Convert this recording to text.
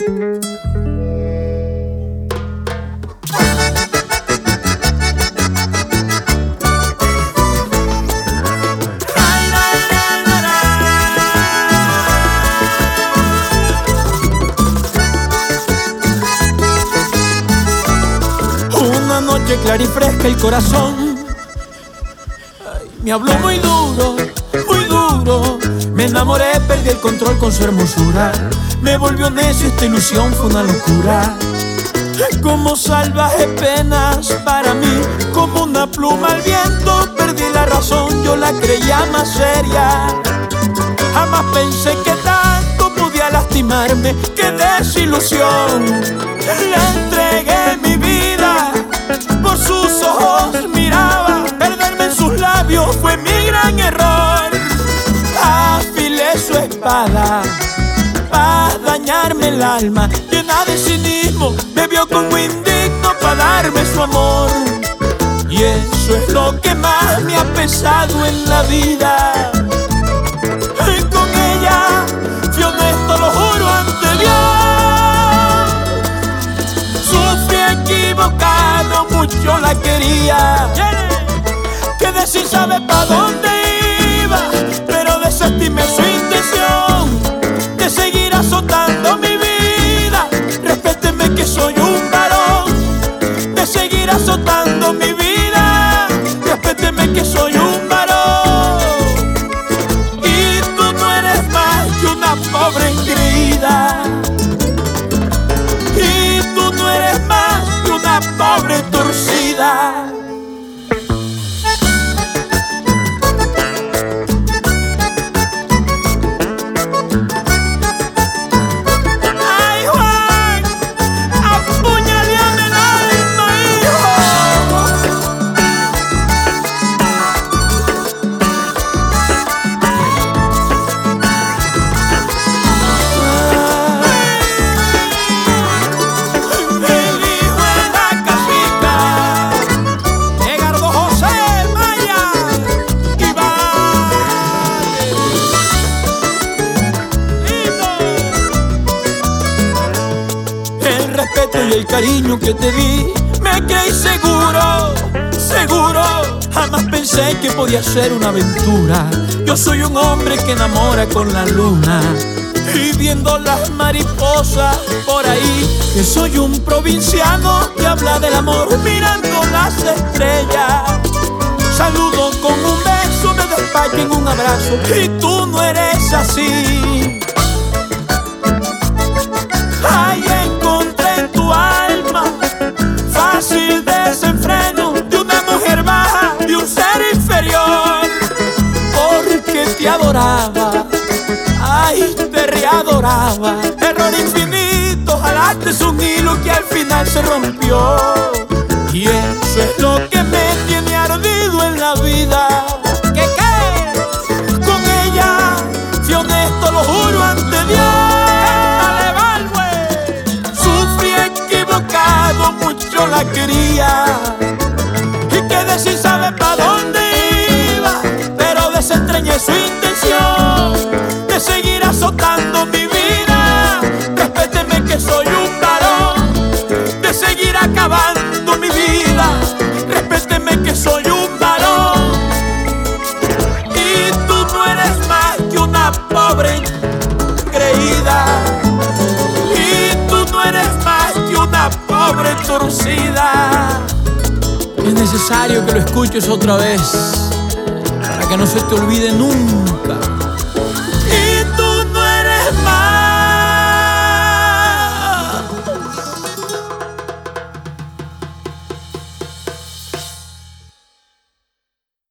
Una noche clara y fresca el corazón me habló muy duro, muy duro. Me enamoré, perdí el control con su hermosura. Me volvió necio, esta ilusión fue una locura. Como salvaje penas para mí, como una pluma al viento. Perdí la razón, yo la creía más seria. Jamás pensé que tanto podía lastimarme. Qué desilusión. Le entregué mi vida, por sus ojos miraba. Perderme en sus labios fue mi gran error. Afilé su espada para dañarme el alma. Llena de cinismo, me vio como indigno para darme su amor. Y eso es lo que más me ha pesado en la vida. Y con ella fui honesto, lo juro ante Dios. Sufrí equivocado, mucho la quería. Quedé sin saber pa' dónde iba, pero desestimé su intención de seguir azotando mi vida. Respéteme que soy un varón, de seguir azotando mi vida. Respéteme que soy un varón. Y tú no eres más que una pobre engreída. Y tú no eres más que una pobre torcida. Y el cariño que te di, me creí seguro, seguro. Jamás pensé que podía ser una aventura. Yo soy un hombre que enamora con la luna y viendo las mariposas por ahí. Que soy un provinciano que habla del amor mirando las estrellas. Saludo con un beso, me despacho en un abrazo. Y tú no eres así. Ay, encontré en tu alma fácil desenfreno de una mujer baja, de un ser inferior. Porque te adoraba, ay, te readoraba. Error infinito, jalaste un hilo que al final se rompió. Y eso es lo que me tiene ardido en la vida. ¿Qué? Con ella fui honesto, lo juro ante Dios. Mucho la quería y quedé sin saber pa' dónde iba, pero desentrañé su intención de seguir azotando mi vida. Respéteme que soy un varón, de seguir acabando mi vida. Respéteme que soy un varón. Y tú no eres más que una pobre creída. Y tú no eres más que una pobre torcida. Es necesario que lo escuches otra vez para que no se te olvide nunca